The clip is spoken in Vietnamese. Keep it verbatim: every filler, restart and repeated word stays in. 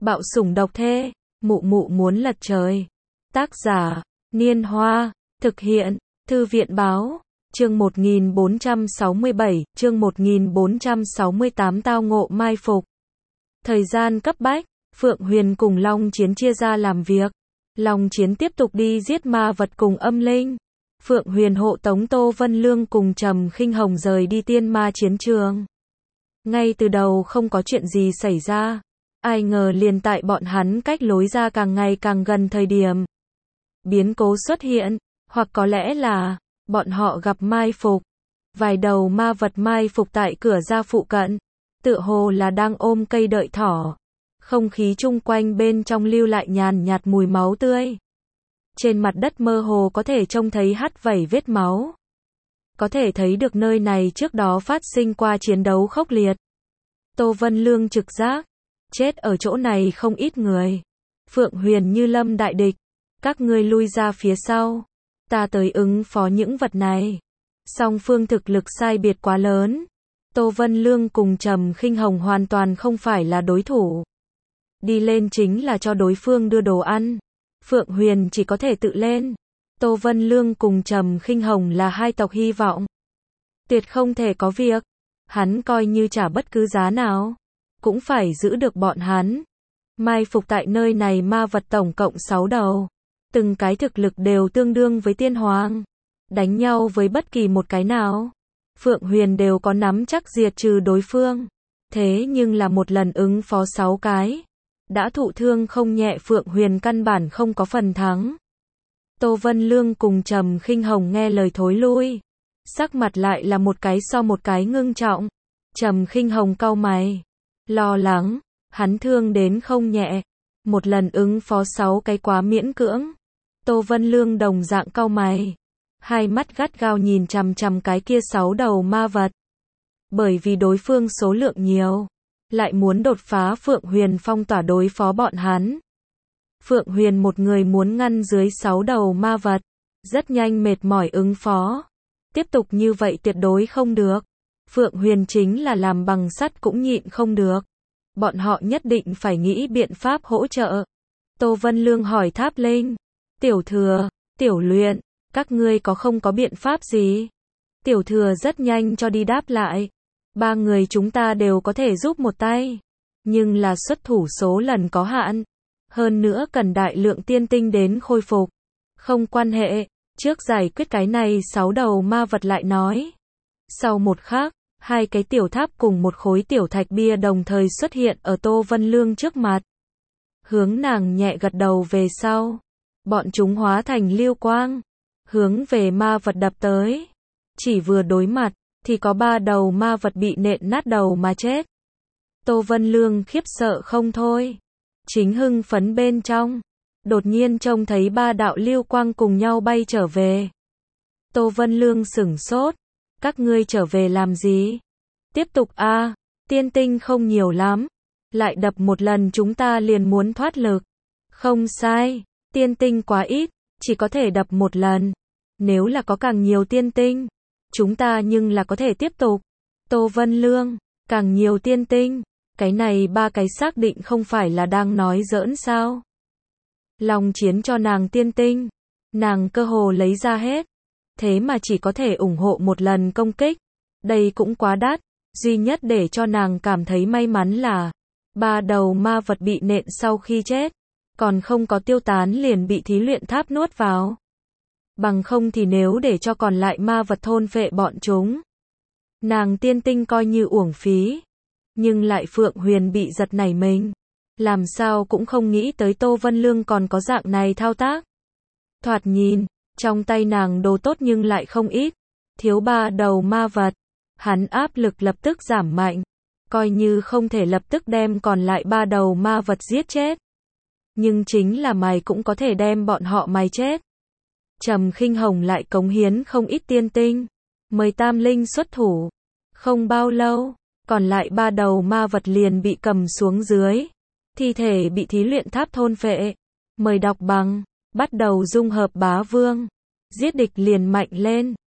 Bạo sủng độc thê, mụ mụ muốn lật trời. Tác giả, Niên Hoa, thực hiện, Thư viện Báo, chương một nghìn bốn trăm sáu mươi bảy, chương một nghìn bốn trăm sáu mươi tám tao ngộ mai phục. Thời gian cấp bách, Phượng Huyền cùng Long Chiến chia ra làm việc. Long Chiến tiếp tục đi giết ma vật cùng âm linh. Phượng Huyền hộ tống Tô Vân Lương cùng Trầm Khinh Hồng rời đi tiên ma chiến trường. Ngay từ đầu không có chuyện gì xảy ra. Ai ngờ liền tại bọn hắn cách lối ra càng ngày càng gần thời điểm biến cố xuất hiện, hoặc có lẽ là bọn họ gặp mai phục. Vài đầu ma vật mai phục tại cửa ra phụ cận, tựa hồ là đang ôm cây đợi thỏ. Không khí chung quanh bên trong lưu lại nhàn nhạt mùi máu tươi. Trên mặt đất mơ hồ có thể trông thấy hắt vẩy vết máu. Có thể thấy được nơi này trước đó phát sinh qua chiến đấu khốc liệt. Tô Vân Lương trực giác, chết ở chỗ này không ít người. Phượng Huyền như lâm đại địch, các ngươi lui ra phía sau, ta tới ứng phó những vật này. Song phương thực lực sai biệt quá lớn. Tô Vân Lương cùng Trầm Khinh Hồng hoàn toàn không phải là đối thủ. Đi lên chính là cho đối phương đưa đồ ăn. Phượng Huyền chỉ có thể tự lên. Tô Vân Lương cùng Trầm Khinh Hồng là hai tộc hy vọng. Tuyệt không thể có việc. Hắn coi như trả bất cứ giá nào, cũng phải giữ được bọn hắn. Mai phục tại nơi này ma vật tổng cộng sáu đầu. Từng cái thực lực đều tương đương với tiên hoàng. Đánh nhau với bất kỳ một cái nào, Phượng Huyền đều có nắm chắc diệt trừ đối phương. Thế nhưng là một lần ứng phó sáu cái, đã thụ thương không nhẹ, Phượng Huyền căn bản không có phần thắng. Tô Vân Lương cùng Trầm Khinh Hồng nghe lời thối lui. Sắc mặt lại là một cái so một cái ngưng trọng. Trầm Khinh Hồng cau mày, lo lắng, hắn thương đến không nhẹ. Một lần ứng phó sáu cái quá miễn cưỡng. Tô Vân Lương đồng dạng cau mày, hai mắt gắt gao nhìn chằm chằm cái kia sáu đầu ma vật. Bởi vì đối phương số lượng nhiều, lại muốn đột phá Phượng Huyền phong tỏa đối phó bọn hắn. Phượng Huyền một người muốn ngăn dưới sáu đầu ma vật, rất nhanh mệt mỏi ứng phó. Tiếp tục như vậy tuyệt đối không được. Phượng Huyền chính là làm bằng sắt cũng nhịn không được. Bọn họ nhất định phải nghĩ biện pháp hỗ trợ. Tô Vân Lương hỏi Tháp Linh, Tiểu Thừa, Tiểu Luyện, các ngươi có không có biện pháp gì? Tiểu Thừa rất nhanh cho đi đáp lại. Ba người chúng ta đều có thể giúp một tay. Nhưng là xuất thủ số lần có hạn. Hơn nữa cần đại lượng tiên tinh đến khôi phục. Không quan hệ, trước giải quyết cái này sáu đầu ma vật lại nói. Sau một khắc, hai cái tiểu tháp cùng một khối tiểu thạch bia đồng thời xuất hiện ở Tô Vân Lương trước mặt. Hướng nàng nhẹ gật đầu về sau. Bọn chúng hóa thành lưu quang, hướng về ma vật đập tới. Chỉ vừa đối mặt, thì có ba đầu ma vật bị nện nát đầu mà chết. Tô Vân Lương khiếp sợ không thôi. Chính hưng phấn bên trong, đột nhiên trông thấy ba đạo lưu quang cùng nhau bay trở về. Tô Vân Lương sửng sốt. Các ngươi trở về làm gì? Tiếp tục a, à, tiên tinh không nhiều lắm. Lại đập một lần chúng ta liền muốn thoát lực. Không sai, tiên tinh quá ít, chỉ có thể đập một lần. Nếu là có càng nhiều tiên tinh, chúng ta nhưng là có thể tiếp tục. Tô Vân Lương, càng nhiều tiên tinh, cái này ba cái xác định không phải là đang nói giỡn sao? Long Chiến cho nàng tiên tinh, nàng cơ hồ lấy ra hết. Thế mà chỉ có thể ủng hộ một lần công kích. Đây cũng quá đắt. Duy nhất để cho nàng cảm thấy may mắn là ba đầu ma vật bị nện sau khi chết, còn không có tiêu tán liền bị thí luyện tháp nuốt vào. Bằng không thì nếu để cho còn lại ma vật thôn phệ bọn chúng, nàng tiên tinh coi như uổng phí. Nhưng lại Phượng Huyền bị giật nảy mình. Làm sao cũng không nghĩ tới Tô Vân Lương còn có dạng này thao tác. Thoạt nhìn, trong tay nàng đồ tốt nhưng lại không ít. Thiếu ba đầu ma vật. Hắn áp lực lập tức giảm mạnh. Coi như không thể lập tức đem còn lại ba đầu ma vật giết chết. Nhưng chính là mày cũng có thể đem bọn họ mày chết. Trầm Khinh Hồng lại cống hiến không ít tiên tinh. Mời Tam Linh xuất thủ. Không bao lâu, còn lại ba đầu ma vật liền bị cầm xuống dưới. Thi thể bị thí luyện tháp thôn phệ. Mời đọc bằng, bắt đầu dung hợp bá vương. Giết địch liền mạnh lên.